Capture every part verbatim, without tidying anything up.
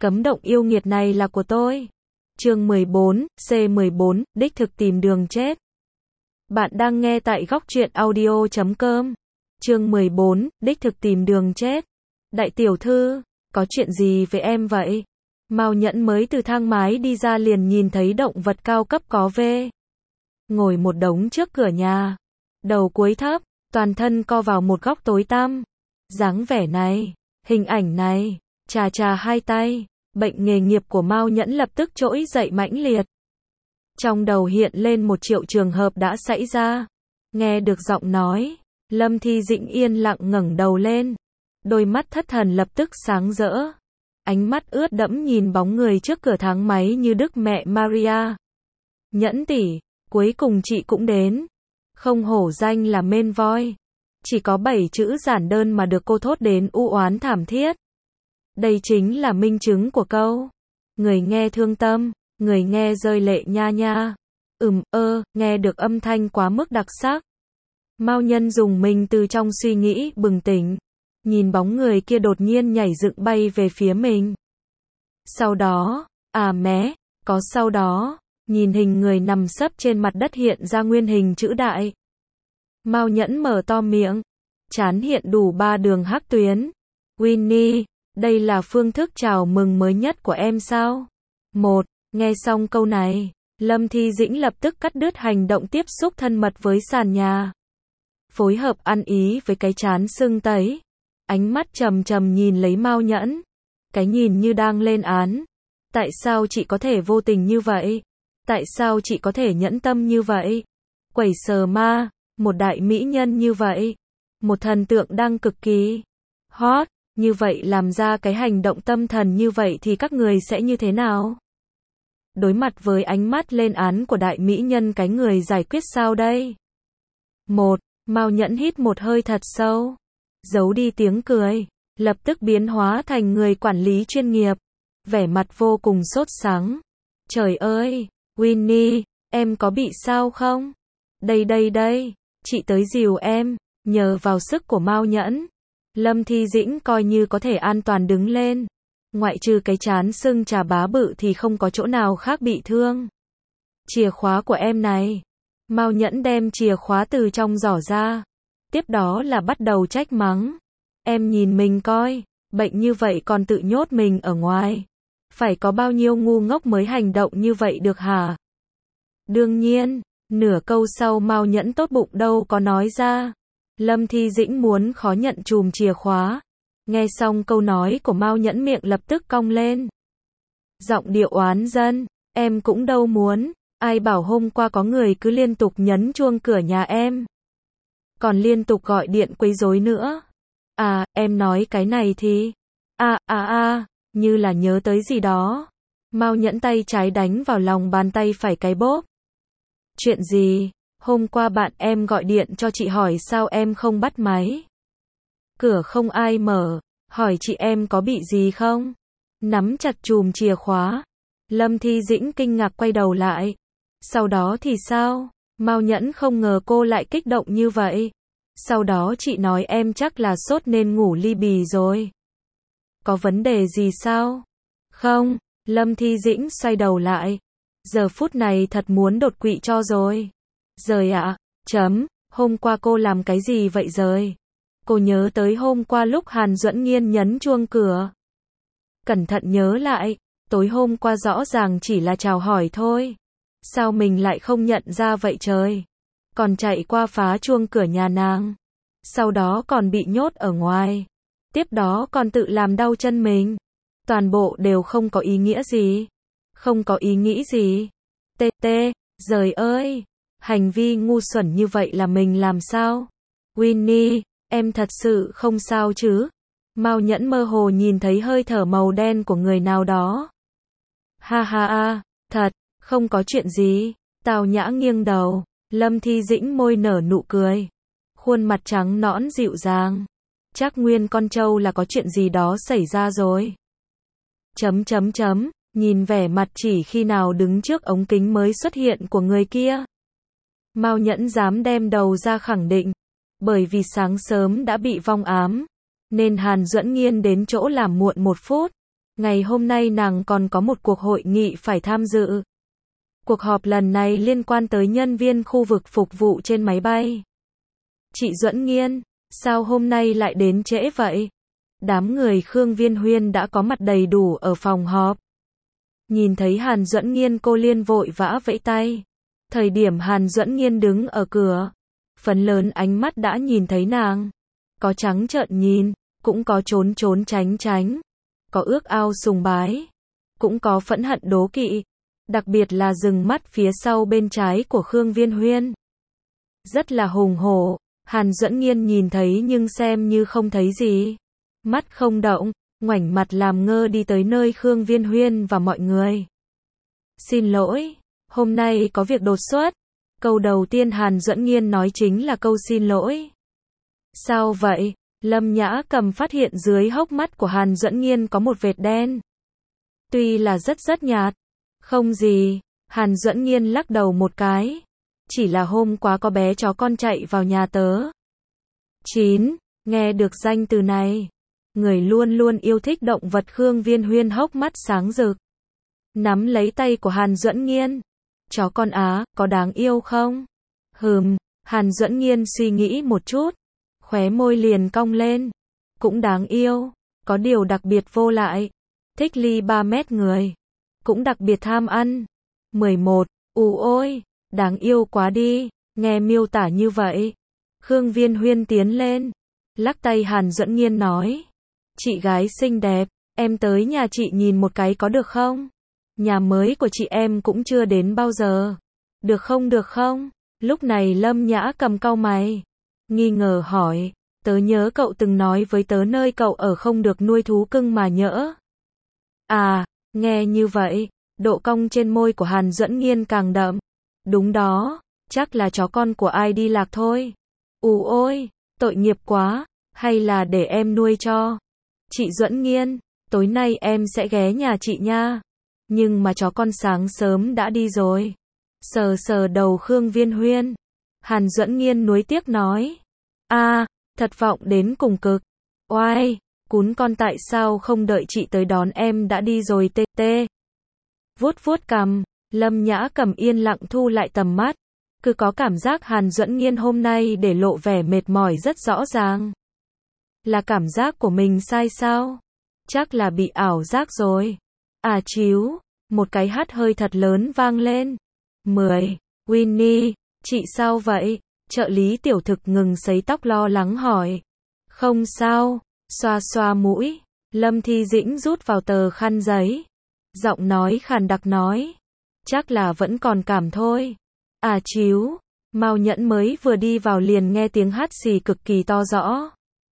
Cấm động yêu nghiệt này là của tôi. Chương mười bốn, C mười bốn, đích thực tìm đường chết. Bạn đang nghe tại góc truyện audio chấm com. Chương mười bốn, đích thực tìm đường chết. Đại tiểu thư, có chuyện gì với em vậy? Mao Nhẫn mới từ thang máy đi ra liền nhìn thấy động vật cao cấp có vê. Ngồi một đống trước cửa nhà. Đầu cúi thấp, toàn thân co vào một góc tối tăm. Dáng vẻ này, hình ảnh này, chà chà hai tay, bệnh nghề nghiệp của Mao Nhẫn lập tức trỗi dậy mãnh liệt. Trong đầu hiện lên một triệu trường hợp đã xảy ra. Nghe được giọng nói, Lâm Thi Dĩnh yên lặng ngẩng đầu lên. Đôi mắt thất thần lập tức sáng rỡ. Ánh mắt ướt đẫm nhìn bóng người trước cửa thang máy như Đức Mẹ Maria. Nhẫn tỷ, cuối cùng chị cũng đến. Không hổ danh là mên voi. Chỉ có bảy chữ giản đơn mà được cô thốt đến u oán thảm thiết. Đây chính là minh chứng của câu. Người nghe thương tâm, người nghe rơi lệ nha nha. Ừm ơ, nghe được âm thanh quá mức đặc sắc. Mao Nhân dùng mình từ trong suy nghĩ bừng tỉnh. Nhìn bóng người kia đột nhiên nhảy dựng bay về phía mình. Sau đó, à mé, có sau đó, nhìn hình người nằm sấp trên mặt đất hiện ra nguyên hình chữ đại. Mao Nhẫn mở to miệng, trán hiện đủ ba đường hắc tuyến. Winnie, đây là phương thức chào mừng mới nhất của em sao? Một, nghe xong câu này, Lâm Thi Dĩnh lập tức cắt đứt hành động tiếp xúc thân mật với sàn nhà. Phối hợp ăn ý với cái trán sưng tấy. Ánh mắt trầm trầm nhìn lấy Mao Nhẫn. Cái nhìn như đang lên án. Tại sao chị có thể vô tình như vậy? Tại sao chị có thể nhẫn tâm như vậy? Quẩy sờ ma, một đại mỹ nhân như vậy. Một thần tượng đang cực kỳ hot, như vậy làm ra cái hành động tâm thần như vậy thì các người sẽ như thế nào? Đối mặt với ánh mắt lên án của đại mỹ nhân cái người giải quyết sao đây? Một, Mao Nhẫn hít một hơi thật sâu. Giấu đi tiếng cười, lập tức biến hóa thành người quản lý chuyên nghiệp. Vẻ mặt vô cùng sốt sắng. Trời ơi, Winnie, em có bị sao không? Đây đây đây, chị tới dìu em. Nhờ vào sức của Mao Nhẫn, Lâm Thi Dĩnh coi như có thể an toàn đứng lên. Ngoại trừ cái trán sưng trà bá bự thì không có chỗ nào khác bị thương. Chìa khóa của em này. Mao Nhẫn đem chìa khóa từ trong giỏ ra. Tiếp đó là bắt đầu trách mắng. Em nhìn mình coi, bệnh như vậy còn tự nhốt mình ở ngoài. Phải có bao nhiêu ngu ngốc mới hành động như vậy được hả? Đương nhiên, nửa câu sau Mao Nhẫn tốt bụng đâu có nói ra. Lâm Thi Dĩnh muốn khó nhận chùm chìa khóa. Nghe xong câu nói của Mao Nhẫn miệng lập tức cong lên. Giọng điệu oán dân, em cũng đâu muốn. Ai bảo hôm qua có người cứ liên tục nhấn chuông cửa nhà em. Còn liên tục gọi điện quấy rối nữa. À, em nói cái này thì... À, à, à, như là nhớ tới gì đó. Mao Nhẫn tay trái đánh vào lòng bàn tay phải cái bóp. Chuyện gì? Hôm qua bạn em gọi điện cho chị hỏi sao em không bắt máy. Cửa không ai mở, hỏi chị em có bị gì không? Nắm chặt chùm chìa khóa. Lâm Thi Dĩnh kinh ngạc quay đầu lại. Sau đó thì sao? Mao Nhẫn không ngờ cô lại kích động như vậy. Sau đó chị nói em chắc là sốt nên ngủ ly bì rồi. Có vấn đề gì sao? Không, Lâm Thi Dĩnh xoay đầu lại. Giờ phút này thật muốn đột quỵ cho rồi. Rời ạ, à, chấm, hôm qua cô làm cái gì vậy rời? Cô nhớ tới hôm qua lúc Hàn Duẫn Nghiên nhấn chuông cửa. Cẩn thận nhớ lại, tối hôm qua rõ ràng chỉ là chào hỏi thôi. Sao mình lại không nhận ra vậy trời? Còn chạy qua phá chuông cửa nhà nàng. Sau đó còn bị nhốt ở ngoài. Tiếp đó còn tự làm đau chân mình. Toàn bộ đều không có ý nghĩa gì. Không có ý nghĩ gì. Tê tê, giời ơi. Hành vi ngu xuẩn như vậy là mình làm sao? Winnie, em thật sự không sao chứ? Mao Nhẫn mơ hồ nhìn thấy hơi thở màu đen của người nào đó. Ha ha ha, thật, không có chuyện gì. Tào Nhã nghiêng đầu. Lâm Thi Dĩnh môi nở nụ cười. Khuôn mặt trắng nõn dịu dàng. Chắc nguyên con trâu là có chuyện gì đó xảy ra rồi. Chấm chấm chấm, nhìn vẻ mặt chỉ khi nào đứng trước ống kính mới xuất hiện của người kia. Mao Nhẫn dám đem đầu ra khẳng định. Bởi vì sáng sớm đã bị vong ám. Nên Hàn Duẫn Nghiên đến chỗ làm muộn một phút. Ngày hôm nay nàng còn có một cuộc hội nghị phải tham dự. Cuộc họp lần này liên quan tới nhân viên khu vực phục vụ trên máy bay. Chị Duẫn Nghiên, sao hôm nay lại đến trễ vậy? Đám người Khương Viên Huyên đã có mặt đầy đủ ở phòng họp. Nhìn thấy Hàn Duẫn Nghiên, cô Liên vội vã vẫy tay. Thời điểm Hàn Duẫn Nghiên đứng ở cửa, phần lớn ánh mắt đã nhìn thấy nàng. Có trắng trợn nhìn, cũng có trốn trốn tránh tránh, có ước ao sùng bái, cũng có phẫn hận đố kỵ, đặc biệt là dừng mắt phía sau bên trái của Khương Viên Huyên. Rất là hùng hổ, Hàn Duẫn Nghiên nhìn thấy nhưng xem như không thấy gì. Mắt không động, ngoảnh mặt làm ngơ đi tới nơi Khương Viên Huyên và mọi người. Xin lỗi, hôm nay có việc đột xuất. Câu đầu tiên Hàn Duẫn Nghiên nói chính là câu xin lỗi. Sao vậy? Lâm Nhã Cầm phát hiện dưới hốc mắt của Hàn Duẫn Nghiên có một vệt đen. Tuy là rất rất nhạt. Không gì, Hàn Duẫn Nghiên lắc đầu một cái. Chỉ là hôm qua có bé chó con chạy vào nhà tớ. chín. Nghe được danh từ này. Người luôn luôn yêu thích động vật Khương Viên Huyên hốc mắt sáng rực. Nắm lấy tay của Hàn Duẫn Nghiên. Chó con á, có đáng yêu không? Hừm, Hàn Duẫn Nghiên suy nghĩ một chút. Khóe môi liền cong lên. Cũng đáng yêu. Có điều đặc biệt vô lại. Thích ly ba mét người. Cũng đặc biệt tham ăn. mười một. Ù ôi, đáng yêu quá đi. Nghe miêu tả như vậy. Khương Viên Huyên tiến lên. Lắc tay Hàn Duẫn Nghiên nói. Chị gái xinh đẹp, em tới nhà chị nhìn một cái có được không? Nhà mới của chị em cũng chưa đến bao giờ. Được không được không? Lúc này Lâm Nhã Cầm cau mày. Nghi ngờ hỏi. Tớ nhớ cậu từng nói với tớ nơi cậu ở không được nuôi thú cưng mà nhỡ. À, nghe như vậy, độ cong trên môi của Hàn Duẫn Nghiên càng đậm. Đúng đó, chắc là chó con của ai đi lạc thôi. Ù ôi, tội nghiệp quá, hay là để em nuôi cho. Chị Duẫn Nghiên, tối nay em sẽ ghé nhà chị nha. Nhưng mà chó con sáng sớm đã đi rồi. Sờ sờ đầu Khương Viên Huyên. Hàn Duẫn Nghiên nuối tiếc nói. A, à, thật vọng đến cùng cực. Oai, cún con tại sao không đợi chị tới đón em đã đi rồi tê tê. Vuốt vuốt cằm, Lâm Nhã Cầm yên lặng thu lại tầm mắt. Cứ có cảm giác Hàn Duẫn Nghiên hôm nay để lộ vẻ mệt mỏi rất rõ ràng. Là cảm giác của mình sai sao? Chắc là bị ảo giác rồi. À chíu, một cái hắt hơi thật lớn vang lên. mười. Winnie, chị sao vậy? Trợ lý tiểu thực ngừng sấy tóc lo lắng hỏi. Không sao, xoa xoa mũi. Lâm Thi Dĩnh rút vào tờ khăn giấy. Giọng nói khàn đặc nói. Chắc là vẫn còn cảm thôi. À chíu, Mao Nhẫn mới vừa đi vào liền nghe tiếng hắt xì cực kỳ to rõ.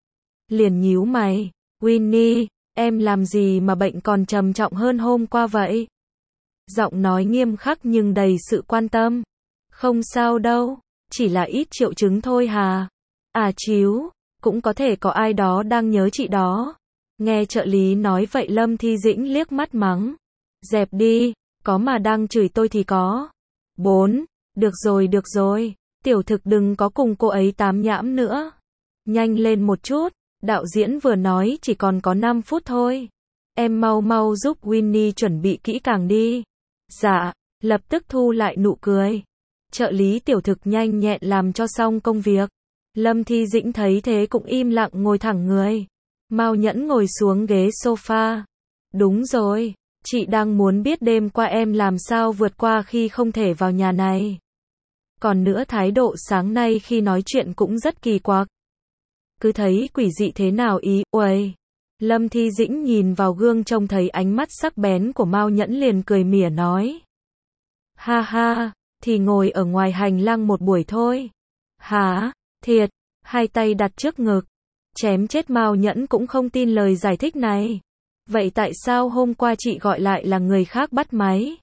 Liền nhíu mày. Winnie, em làm gì mà bệnh còn trầm trọng hơn hôm qua vậy? Giọng nói nghiêm khắc nhưng đầy sự quan tâm. Không sao đâu, chỉ là ít triệu chứng thôi hà. À chíu, cũng có thể có ai đó đang nhớ chị đó. Nghe trợ lý nói vậy Lâm Thi Dĩnh liếc mắt mắng. Dẹp đi, có mà đang chửi tôi thì có. bốn. Được rồi được rồi, tiểu thực đừng có cùng cô ấy tám nhãm nữa. Nhanh lên một chút, đạo diễn vừa nói chỉ còn có năm phút thôi. Em mau mau giúp Winnie chuẩn bị kỹ càng đi. Dạ, lập tức thu lại nụ cười. Trợ lý tiểu thực nhanh nhẹn làm cho xong công việc. Lâm Thi Dĩnh thấy thế cũng im lặng ngồi thẳng người. Mao Nhẫn ngồi xuống ghế sofa. Đúng rồi, chị đang muốn biết đêm qua em làm sao vượt qua khi không thể vào nhà này. Còn nữa thái độ sáng nay khi nói chuyện cũng rất kỳ quặc. Cứ thấy quỷ dị thế nào ý, uầy. Lâm Thi Dĩnh nhìn vào gương trông thấy ánh mắt sắc bén của Mao Nhẫn liền cười mỉa nói. Ha ha, thì ngồi ở ngoài hành lang một buổi thôi. Hả, thiệt, hai tay đặt trước ngực. Chém chết Mao Nhẫn cũng không tin lời giải thích này. Vậy tại sao hôm qua chị gọi lại là người khác bắt máy?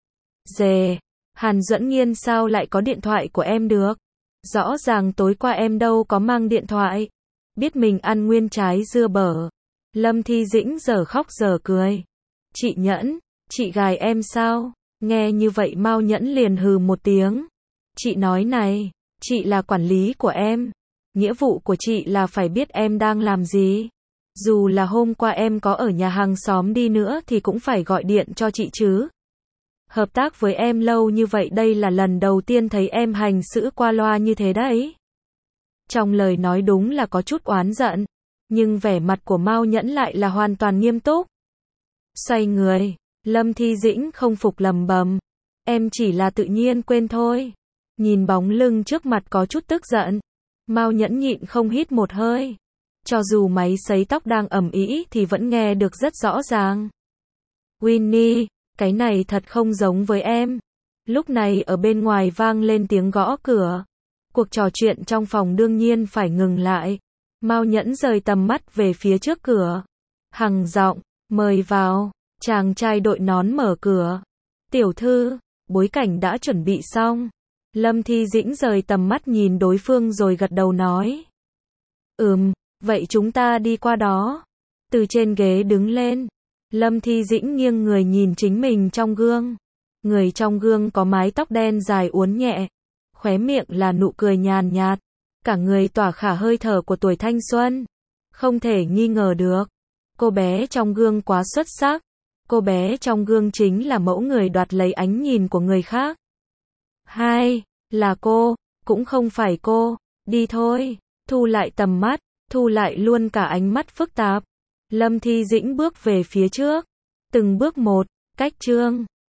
Dề, Hàn Duẫn Nghiên sao lại có điện thoại của em được? Rõ ràng tối qua em đâu có mang điện thoại. Biết mình ăn nguyên trái dưa bở. Lâm Thi Dĩnh giờ khóc giờ cười. Chị Nhẫn, chị gài em sao? Nghe như vậy Mao Nhẫn liền hừ một tiếng. Chị nói này, chị là quản lý của em. Nghĩa vụ của chị là phải biết em đang làm gì. Dù là hôm qua em có ở nhà hàng xóm đi nữa thì cũng phải gọi điện cho chị chứ. Hợp tác với em lâu như vậy đây là lần đầu tiên thấy em hành xử qua loa như thế đấy. Trong lời nói đúng là có chút oán giận, nhưng vẻ mặt của Mao Nhẫn lại là hoàn toàn nghiêm túc. Xoay người, Lâm Thi Dĩnh không phục lầm bầm. Em chỉ là tự nhiên quên thôi. Nhìn bóng lưng trước mặt có chút tức giận. Mao Nhẫn nhịn không hít một hơi. Cho dù máy sấy tóc đang ầm ĩ thì vẫn nghe được rất rõ ràng. Winnie, cái này thật không giống với em. Lúc này ở bên ngoài vang lên tiếng gõ cửa. Cuộc trò chuyện trong phòng đương nhiên phải ngừng lại. Mao Nhẫn rời tầm mắt về phía trước cửa. Hằng giọng, mời vào. Chàng trai đội nón mở cửa. Tiểu thư, bối cảnh đã chuẩn bị xong. Lâm Thi Dĩnh rời tầm mắt nhìn đối phương rồi gật đầu nói. Ừm, vậy chúng ta đi qua đó. Từ trên ghế đứng lên. Lâm Thi Dĩnh nghiêng người nhìn chính mình trong gương. Người trong gương có mái tóc đen dài uốn nhẹ. Khóe miệng là nụ cười nhàn nhạt. Cả người tỏa khả hơi thở của tuổi thanh xuân. Không thể nghi ngờ được. Cô bé trong gương quá xuất sắc. Cô bé trong gương chính là mẫu người đoạt lấy ánh nhìn của người khác. Hai, là cô, cũng không phải cô. Đi thôi, thu lại tầm mắt, thu lại luôn cả ánh mắt phức tạp. Lâm Thi Dĩnh bước về phía trước. Từng bước một, cách chương.